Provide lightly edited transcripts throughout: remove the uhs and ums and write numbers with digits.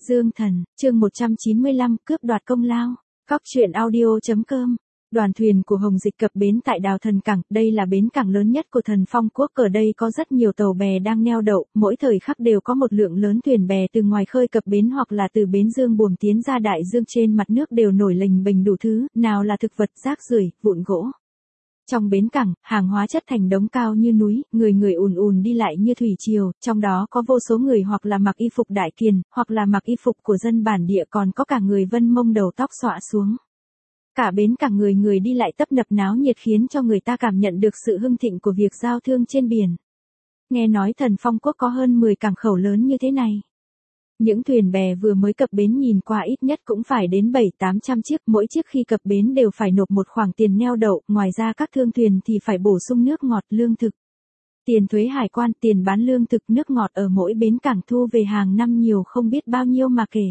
Dương Thần, chương 195, cướp đoạt công lao. Cóc truyện audio.com. Đoàn thuyền của Hồng Dịch cập bến tại đào Thần Cảng, đây là bến cảng lớn nhất của Thần Phong Quốc, ở đây có rất nhiều tàu bè đang neo đậu, mỗi thời khắc đều có một lượng lớn thuyền bè từ ngoài khơi cập bến hoặc là từ bến dương buồm tiến ra đại dương, trên mặt nước đều nổi lềnh bềnh đủ thứ, nào là thực vật, rác rưởi, vụn gỗ. Trong bến cảng, hàng hóa chất thành đống cao như núi, người người ùn ùn đi lại như thủy triều, trong đó có vô số người hoặc là mặc y phục đại kiền, hoặc là mặc y phục của dân bản địa, còn có cả người Vân Mông đầu tóc xõa xuống. Cả bến cảng người người đi lại tấp nập náo nhiệt, khiến cho người ta cảm nhận được sự hưng thịnh của việc giao thương trên biển. Nghe nói Thần Phong Quốc có hơn 10 cảng khẩu lớn như thế này. Những thuyền bè vừa mới cập bến nhìn qua ít nhất cũng phải đến 700-800 chiếc, mỗi chiếc khi cập bến đều phải nộp một khoản tiền neo đậu, ngoài ra các thương thuyền thì phải bổ sung nước ngọt, lương thực, tiền thuế hải quan, tiền bán lương thực, nước ngọt ở mỗi bến cảng thu về hàng năm nhiều không biết bao nhiêu mà kể.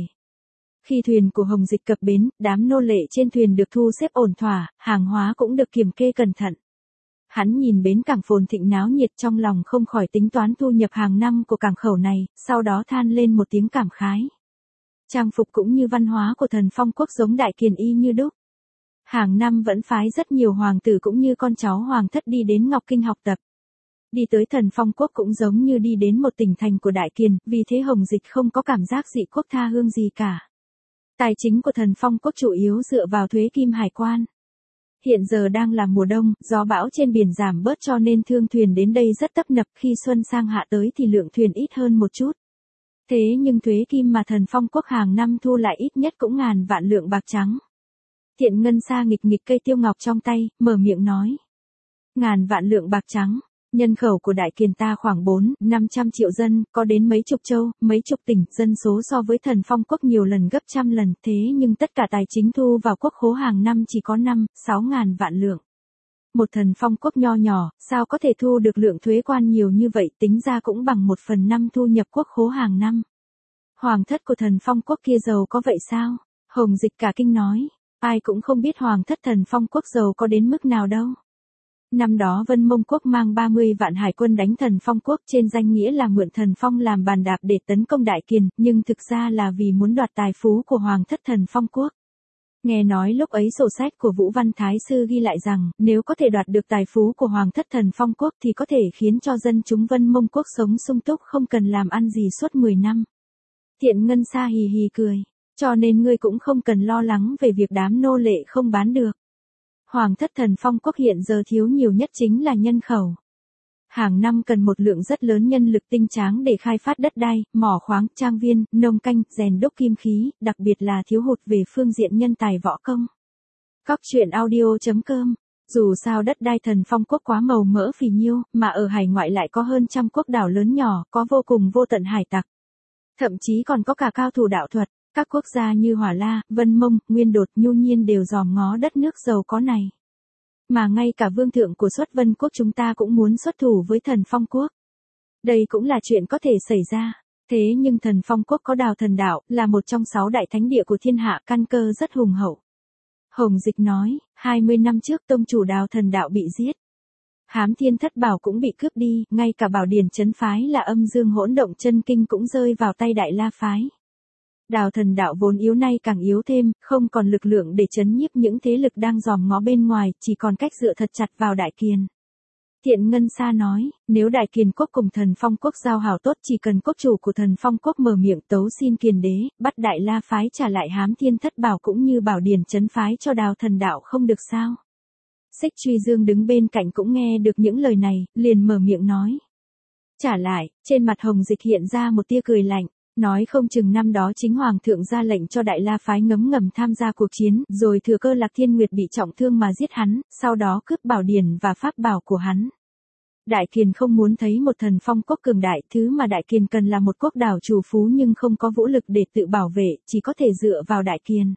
Khi thuyền của Hồng Dịch cập bến, đám nô lệ trên thuyền được thu xếp ổn thỏa, hàng hóa cũng được kiểm kê cẩn thận. Hắn nhìn bến cảng phồn thịnh náo nhiệt, trong lòng không khỏi tính toán thu nhập hàng năm của cảng khẩu này, sau đó than lên một tiếng cảm khái. Trang phục cũng như văn hóa của Thần Phong Quốc giống đại kiền y như đúc. Hàng năm vẫn phái rất nhiều hoàng tử cũng như con cháu hoàng thất đi đến Ngọc Kinh học tập. Đi tới Thần Phong Quốc cũng giống như đi đến một tỉnh thành của đại kiền, vì thế Hồng Dịch không có cảm giác dị quốc tha hương gì cả. Tài chính của Thần Phong Quốc chủ yếu dựa vào thuế kim hải quan. Hiện giờ đang là mùa đông, gió bão trên biển giảm bớt cho nên thương thuyền đến đây rất tấp nập, khi xuân sang hạ tới thì lượng thuyền ít hơn một chút. Thế nhưng thuế kim mà Thần Phong Quốc hàng năm thu lại ít nhất cũng ngàn vạn lượng bạc trắng. Thiện Ngân Sa nghịch nghịch cây tiêu ngọc trong tay, mở miệng nói. Ngàn vạn lượng bạc trắng. Nhân khẩu của đại kiền ta khoảng 400-500 triệu dân, có đến mấy chục châu, mấy chục tỉnh, dân số so với Thần Phong Quốc nhiều lần gấp trăm lần, thế nhưng tất cả tài chính thu vào quốc khố hàng năm chỉ có 5-6 ngàn vạn lượng. Một Thần Phong Quốc nho nhỏ, sao có thể thu được lượng thuế quan nhiều như vậy, tính ra cũng bằng 1/5 thu nhập quốc khố hàng năm. Hoàng thất của Thần Phong Quốc kia giàu có vậy sao? Hồng Dịch cả kinh nói, ai cũng không biết hoàng thất Thần Phong Quốc giàu có đến mức nào đâu. Năm đó Vân Mông Quốc mang 30 vạn hải quân đánh Thần Phong Quốc, trên danh nghĩa là mượn Thần Phong làm bàn đạp để tấn công đại kiền, nhưng thực ra là vì muốn đoạt tài phú của hoàng thất Thần Phong Quốc. Nghe nói lúc ấy sổ sách của Vũ Văn Thái Sư ghi lại rằng, nếu có thể đoạt được tài phú của hoàng thất Thần Phong Quốc thì có thể khiến cho dân chúng Vân Mông Quốc sống sung túc, không cần làm ăn gì suốt 10 năm. Thiện Ngân Sa hì hì cười, cho nên ngươi cũng không cần lo lắng về việc đám nô lệ không bán được. Hoàng thất Thần Phong Quốc hiện giờ thiếu nhiều nhất chính là nhân khẩu. Hàng năm cần một lượng rất lớn nhân lực tinh tráng để khai phát đất đai, mỏ khoáng, trang viên, nông canh, rèn đúc kim khí, đặc biệt là thiếu hụt về phương diện nhân tài võ công. Cóc truyện audio.com. Dù sao đất đai Thần Phong Quốc quá màu mỡ phì nhiêu, mà ở hải ngoại lại có hơn trăm quốc đảo lớn nhỏ, có vô cùng vô tận hải tặc. Thậm chí còn có cả cao thủ đạo thuật. Các quốc gia như Hỏa La, Vân Mông, Nguyên Đột, Nhu Nhiên đều dòm ngó đất nước giàu có này. Mà ngay cả vương thượng của Xuất Vân Quốc chúng ta cũng muốn xuất thủ với Thần Phong Quốc. Đây cũng là chuyện có thể xảy ra. Thế nhưng Thần Phong Quốc có Đào Thần Đạo, là một trong 6 đại thánh địa của thiên hạ, căn cơ rất hùng hậu. Hồng Dịch nói, 20 năm trước tông chủ Đào Thần Đạo bị giết. Hám Thiên Thất Bảo cũng bị cướp đi, ngay cả bảo điển trấn phái là Âm Dương Hỗn Động Chân Kinh cũng rơi vào tay Đại La phái. Đào Thần Đạo vốn yếu nay càng yếu thêm, không còn lực lượng để trấn nhiếp những thế lực đang dòm ngó bên ngoài, chỉ còn cách dựa thật chặt vào đại kiền. Thiện Ngân Sa nói, nếu đại kiền quốc cùng Thần Phong Quốc giao hảo tốt, chỉ cần quốc chủ của Thần Phong Quốc mở miệng tấu xin kiền đế, bắt Đại La phái trả lại Hám Thiên Thất Bảo cũng như bảo điển trấn phái cho Đào Thần Đạo không được sao? Xích Truy Dương đứng bên cạnh cũng nghe được những lời này, liền mở miệng nói. Trả lại, trên mặt Hồng Dịch hiện ra một tia cười lạnh. Nói không chừng năm đó chính hoàng thượng ra lệnh cho Đại La phái ngấm ngầm tham gia cuộc chiến, rồi thừa cơ Lạc Thiên Nguyệt bị trọng thương mà giết hắn, sau đó cướp bảo điển và pháp bảo của hắn. Đại kiền không muốn thấy một Thần Phong Quốc cường đại, thứ mà đại kiền cần là một quốc đảo trù phú nhưng không có vũ lực để tự bảo vệ, chỉ có thể dựa vào đại kiền.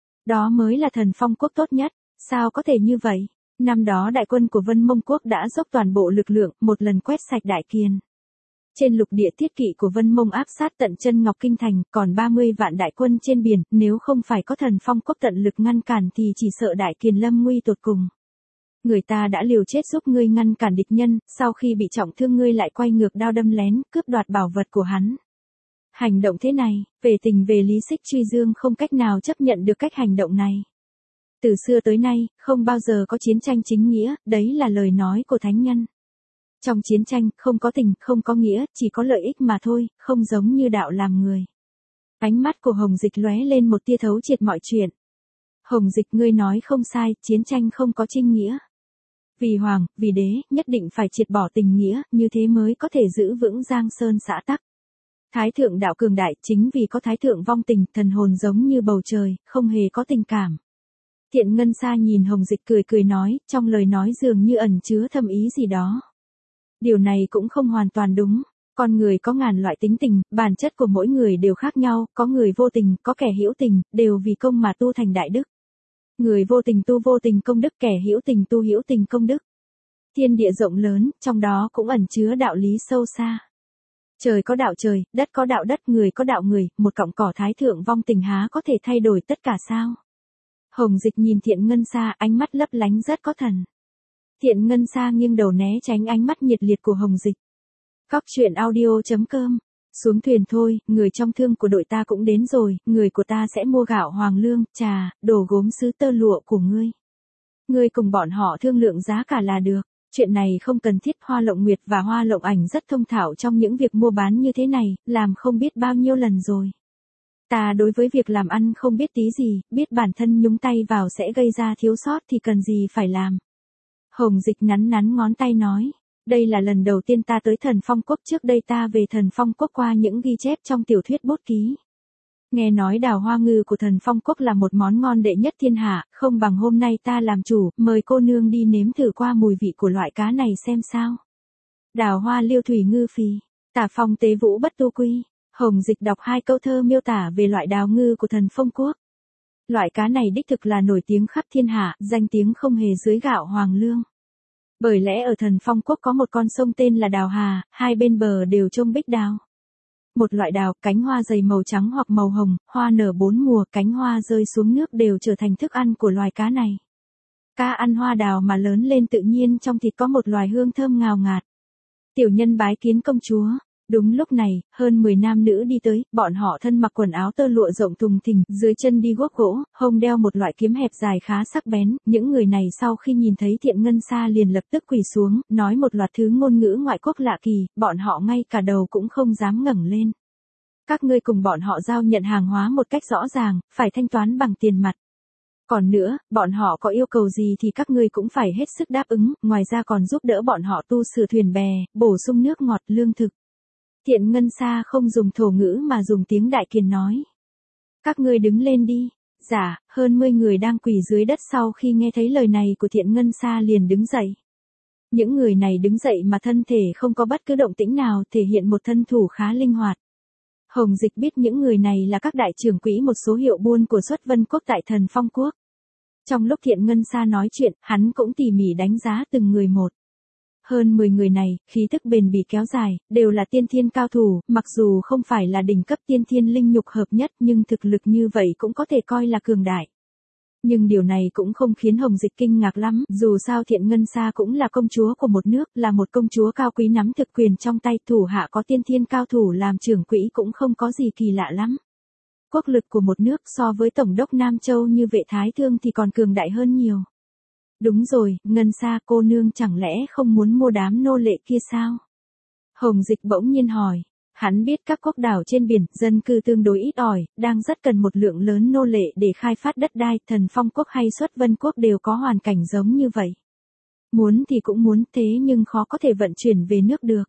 Đó mới là Thần Phong Quốc tốt nhất, sao có thể như vậy? Năm đó đại quân của Vân Mông Quốc đã dốc toàn bộ lực lượng, một lần quét sạch đại kiền. Trên lục địa thiết kỵ của Vân Mông áp sát tận chân Ngọc Kinh thành, còn 30 vạn đại quân trên biển, nếu không phải có Thần Phong Quốc tận lực ngăn cản thì chỉ sợ đại kiền lâm nguy tột cùng. Người ta đã liều chết giúp ngươi ngăn cản địch nhân, sau khi bị trọng thương ngươi lại quay ngược đao đâm lén, cướp đoạt bảo vật của hắn. Hành động thế này, về tình về lý Xích Truy Dương không cách nào chấp nhận được cách hành động này. Từ xưa tới nay, không bao giờ có chiến tranh chính nghĩa, đấy là lời nói của thánh nhân. Trong chiến tranh, không có tình, không có nghĩa, chỉ có lợi ích mà thôi, không giống như đạo làm người. Ánh mắt của Hồng Dịch lóe lên một tia thấu triệt mọi chuyện. Hồng Dịch, ngươi nói không sai, chiến tranh không có trinh nghĩa. Vì hoàng, vì đế, nhất định phải triệt bỏ tình nghĩa, như thế mới có thể giữ vững Giang Sơn xã tắc. Thái thượng đạo cường đại, chính vì có thái thượng vong tình, thần hồn giống như bầu trời, không hề có tình cảm. Thiện Ngân Sa nhìn Hồng Dịch cười cười nói, trong lời nói dường như ẩn chứa thâm ý gì đó. Điều này cũng không hoàn toàn đúng. Con người có ngàn loại tính tình, bản chất của mỗi người đều khác nhau, có người vô tình, có kẻ hữu tình, đều vì công mà tu thành đại đức. Người vô tình tu vô tình công đức, kẻ hữu tình tu hữu tình công đức. Thiên địa rộng lớn, trong đó cũng ẩn chứa đạo lý sâu xa. Trời có đạo trời, đất có đạo đất, người có đạo người, một cọng cỏ thái thượng vong tình há có thể thay đổi tất cả sao? Hồng Dịch nhìn Thiện Ngân Sa, ánh mắt lấp lánh rất có thần. Thiện Ngân Sa nghiêng đầu né tránh ánh mắt nhiệt liệt của Hồng Dịch. Cóc truyện audio.com. Xuống thuyền thôi, người trong thương của đội ta cũng đến rồi, người của ta sẽ mua gạo hoàng lương, trà, đồ gốm sứ tơ lụa của ngươi. Ngươi cùng bọn họ thương lượng giá cả là được. Chuyện này không cần thiết, Hoa Lộng Nguyệt và Hoa Lộng Ảnh rất thông thạo trong những việc mua bán như thế này, làm không biết bao nhiêu lần rồi. Ta đối với việc làm ăn không biết tí gì, biết bản thân nhúng tay vào sẽ gây ra thiếu sót thì cần gì phải làm. Hồng Dịch nắn nắn ngón tay nói, đây là lần đầu tiên ta tới Thần Phong Quốc, trước đây ta về Thần Phong Quốc qua những ghi chép trong tiểu thuyết bút ký. Nghe nói đào hoa ngư của Thần Phong Quốc là một món ngon đệ nhất thiên hạ, không bằng hôm nay ta làm chủ, mời cô nương đi nếm thử qua mùi vị của loại cá này xem sao. Đào hoa liêu thủy ngư phì, tả phong tế vũ bất tu quy. Hồng Dịch đọc hai câu thơ miêu tả về loại đào ngư của Thần Phong Quốc. Loại cá này đích thực là nổi tiếng khắp thiên hạ, danh tiếng không hề dưới gạo hoàng lương. Bởi lẽ ở Thần Phong Quốc có một con sông tên là Đào Hà, hai bên bờ đều trông bích đào. Một loại đào, cánh hoa dày màu trắng hoặc màu hồng, hoa nở bốn mùa, cánh hoa rơi xuống nước đều trở thành thức ăn của loài cá này. Cá ăn hoa đào mà lớn lên tự nhiên trong thịt có một loài hương thơm ngào ngạt. Tiểu nhân bái kiến công chúa. Đúng lúc này, hơn 10 nam nữ đi tới, bọn họ thân mặc quần áo tơ lụa rộng thùng thình, dưới chân đi guốc gỗ, hông đeo một loại kiếm hẹp dài khá sắc bén, những người này sau khi nhìn thấy Thiện Ngân Sa liền lập tức quỳ xuống, nói một loạt thứ ngôn ngữ ngoại quốc lạ kỳ, bọn họ ngay cả đầu cũng không dám ngẩng lên. Các ngươi cùng bọn họ giao nhận hàng hóa một cách rõ ràng, phải thanh toán bằng tiền mặt. Còn nữa, bọn họ có yêu cầu gì thì các ngươi cũng phải hết sức đáp ứng, ngoài ra còn giúp đỡ bọn họ tu sửa thuyền bè, bổ sung nước ngọt, lương thực. Thiện Ngân Sa không dùng thổ ngữ mà dùng tiếng Đại Kiền nói. Các ngươi đứng lên đi. Dạ, hơn 10 người đang quỳ dưới đất sau khi nghe thấy lời này của Thiện Ngân Sa liền đứng dậy. Những người này đứng dậy mà thân thể không có bất cứ động tĩnh nào, thể hiện một thân thủ khá linh hoạt. Hồng Dịch biết những người này là các đại trưởng quỹ một số hiệu buôn của Xuất Vân Quốc tại Thần Phong Quốc. Trong lúc Thiện Ngân Sa nói chuyện, hắn cũng tỉ mỉ đánh giá từng người một. Hơn 10 người này, khí tức bền bỉ kéo dài, đều là tiên thiên cao thủ, mặc dù không phải là đỉnh cấp tiên thiên linh nhục hợp nhất nhưng thực lực như vậy cũng có thể coi là cường đại. Nhưng điều này cũng không khiến Hồng Dịch kinh ngạc lắm, dù sao Thiện Ngân Sa cũng là công chúa của một nước, là một công chúa cao quý nắm thực quyền trong tay, thủ hạ có tiên thiên cao thủ làm trưởng quỹ cũng không có gì kỳ lạ lắm. Quốc lực của một nước so với Tổng đốc Nam Châu như Vệ Thái Thương thì còn cường đại hơn nhiều. Đúng rồi, Ngân Sa cô nương chẳng lẽ không muốn mua đám nô lệ kia sao? Hồng Dịch bỗng nhiên hỏi. Hắn biết các quốc đảo trên biển, dân cư tương đối ít ỏi, đang rất cần một lượng lớn nô lệ để khai phát đất đai, Thần Phong Quốc hay Xuất Vân Quốc đều có hoàn cảnh giống như vậy. Muốn thì cũng muốn thế nhưng khó có thể vận chuyển về nước được.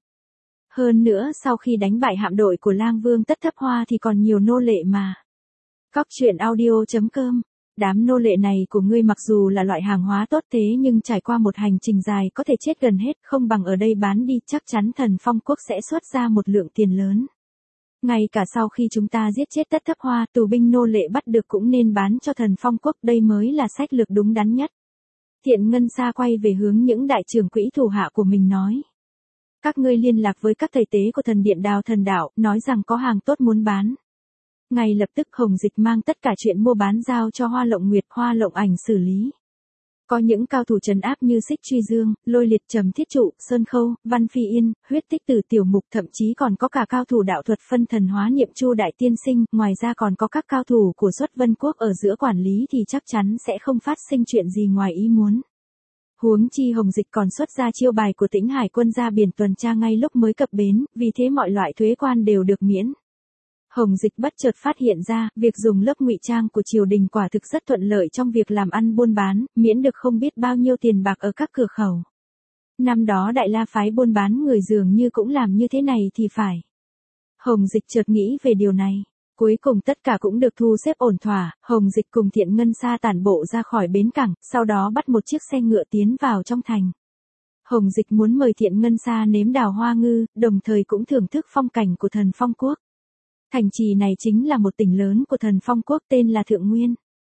Hơn nữa sau khi đánh bại hạm đội của Lang Vương Tất Thấp Hoa thì còn nhiều nô lệ mà. Cóc truyện audio.com. Đám nô lệ này của ngươi mặc dù là loại hàng hóa tốt thế nhưng trải qua một hành trình dài có thể chết gần hết, không bằng ở đây bán đi, chắc chắn Thần Phong Quốc sẽ xuất ra một lượng tiền lớn. Ngay cả sau khi chúng ta giết chết Tất Thấp Hoa, tù binh nô lệ bắt được cũng nên bán cho Thần Phong Quốc, đây mới là sách lược đúng đắn nhất. Thiện Ngân Sa quay về hướng những đại trưởng quỹ thủ hạ của mình nói. Các ngươi liên lạc với các thầy tế của thần điện Đào Thần Đạo, nói rằng có hàng tốt muốn bán. Ngay lập tức Hồng Dịch mang tất cả chuyện mua bán giao cho Hoa Lộng Nguyệt, Hoa Lộng Ảnh xử lý. Có những cao thủ trấn áp như Xích Truy Dương, Lôi Liệt, Trầm Thiết Trụ, Sơn Khâu, Văn Phi Yên, Huyết Tích Tử Tiểu Mục, thậm chí còn có cả cao thủ đạo thuật phân thần hóa niệm Chu Đại Tiên Sinh, ngoài ra còn có các cao thủ của Xuất Vân Quốc ở giữa quản lý thì chắc chắn sẽ không phát sinh chuyện gì ngoài ý muốn. Huống chi Hồng Dịch còn xuất ra chiêu bài của Tĩnh Hải quân ra biển tuần tra ngay lúc mới cập bến, vì thế mọi loại thuế quan đều được miễn. Hồng Dịch bất chợt phát hiện ra, việc dùng lớp ngụy trang của triều đình quả thực rất thuận lợi trong việc làm ăn buôn bán, miễn được không biết bao nhiêu tiền bạc ở các cửa khẩu. Năm đó Đại La phái buôn bán người dường như cũng làm như thế này thì phải. Hồng Dịch chợt nghĩ về điều này. Cuối cùng tất cả cũng được thu xếp ổn thỏa, Hồng Dịch cùng Thiện Ngân Sa tản bộ ra khỏi bến cảng, sau đó bắt một chiếc xe ngựa tiến vào trong thành. Hồng Dịch muốn mời Thiện Ngân Sa nếm đào hoa ngư, đồng thời cũng thưởng thức phong cảnh của Thần Phong Quốc. Thành trì này chính là một tỉnh lớn của Thần Phong Quốc tên là Thượng Nguyên.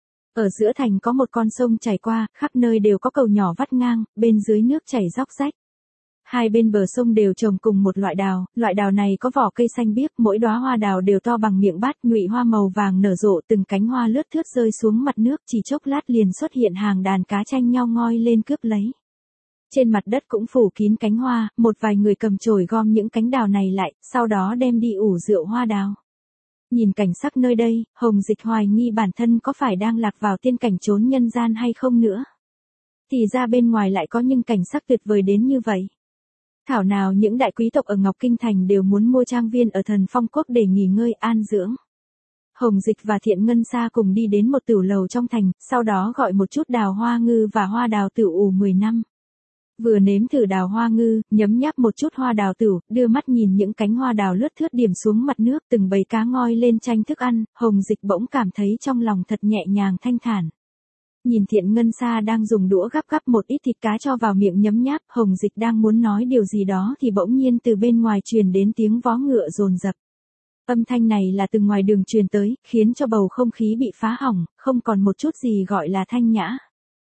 Ở giữa thành có một con sông chảy qua, khắp nơi đều có cầu nhỏ vắt ngang, bên dưới nước chảy róc rách. Hai bên bờ sông đều trồng cùng một loại đào này có vỏ cây xanh biếc, mỗi đóa hoa đào đều to bằng miệng bát, nhụy hoa màu vàng nở rộ, từng cánh hoa lướt thướt rơi xuống mặt nước, chỉ chốc lát liền xuất hiện hàng đàn cá tranh nhau ngoi lên cướp lấy. Trên mặt đất cũng phủ kín cánh hoa, một vài người cầm chổi gom những cánh đào này lại, sau đó đem đi ủ rượu hoa đào. Nhìn cảnh sắc nơi đây, Hồng Dịch hoài nghi bản thân có phải đang lạc vào tiên cảnh trốn nhân gian hay không nữa. Thì ra bên ngoài lại có những cảnh sắc tuyệt vời đến như vậy. Thảo nào những đại quý tộc ở Ngọc Kinh Thành đều muốn mua trang viên ở Thần Phong Quốc để nghỉ ngơi an dưỡng. Hồng Dịch và Thiện Ngân Sa cùng đi đến một tửu lầu trong thành, sau đó gọi một chút đào hoa ngư và hoa đào tửu ủ 10 năm. Vừa nếm thử đào hoa ngư, nhấm nháp một chút hoa đào tửu, đưa mắt nhìn những cánh hoa đào lướt thướt điểm xuống mặt nước, từng bầy cá ngoi lên tranh thức ăn, Hồng Dịch bỗng cảm thấy trong lòng thật nhẹ nhàng thanh thản. Nhìn Thiện Ngân Sa đang dùng đũa gắp một ít thịt cá cho vào miệng nhấm nháp, Hồng Dịch đang muốn nói điều gì đó thì bỗng nhiên từ bên ngoài truyền đến tiếng vó ngựa dồn dập. Âm thanh này là từ ngoài đường truyền tới, khiến cho bầu không khí bị phá hỏng, không còn một chút gì gọi là thanh nhã.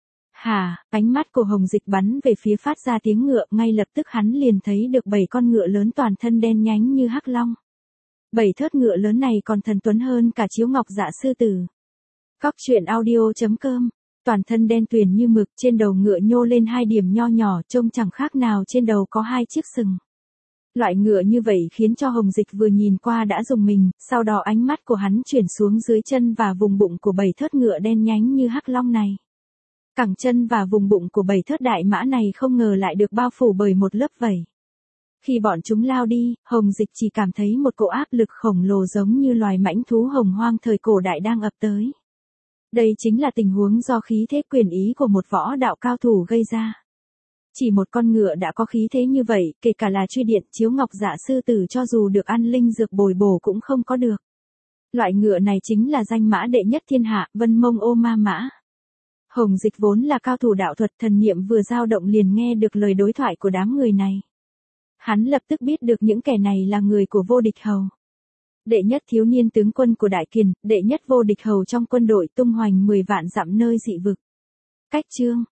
Ánh mắt của Hồng Dịch bắn về phía phát ra tiếng ngựa, ngay lập tức hắn liền thấy được 7 con ngựa lớn toàn thân đen nhánh như hắc long. 7 thớt ngựa lớn này còn thần tuấn hơn cả Chiếu Ngọc Dạ Sư Tử. Cóc truyện audio.com. Toàn thân đen tuyền như mực, trên đầu ngựa nhô lên 2 điểm nho nhỏ, trông chẳng khác nào trên đầu có 2 chiếc sừng. Loại ngựa như vậy khiến cho Hồng Dịch vừa nhìn qua đã rùng mình, sau đó ánh mắt của hắn chuyển xuống dưới chân và vùng bụng của 7 thớt ngựa đen nhánh như hắc long này. Cẳng chân và vùng bụng của 7 thớt đại mã này không ngờ lại được bao phủ bởi một lớp vảy. Khi bọn chúng lao đi, Hồng Dịch chỉ cảm thấy một cỗ áp lực khổng lồ giống như loài mãnh thú hồng hoang thời cổ đại đang ập tới. Đây chính là tình huống do khí thế quyền ý của một võ đạo cao thủ gây ra. Chỉ một con ngựa đã có khí thế như vậy, kể cả là Truy Điện, Chiếu Ngọc Dạ Sư Tử cho dù được ăn linh dược bồi bổ cũng không có được. Loại ngựa này chính là danh mã đệ nhất thiên hạ, Vân Mông Ô Ma Mã. Hồng Dịch vốn là cao thủ đạo thuật, thần niệm vừa dao động liền nghe được lời đối thoại của đám người này. Hắn lập tức biết được những kẻ này là người của Vô Địch Hầu. Đệ nhất thiếu niên tướng quân của Đại Kiền, đệ nhất Vô Địch Hầu trong quân đội tung hoành 10 vạn dặm nơi dị vực. Cách chương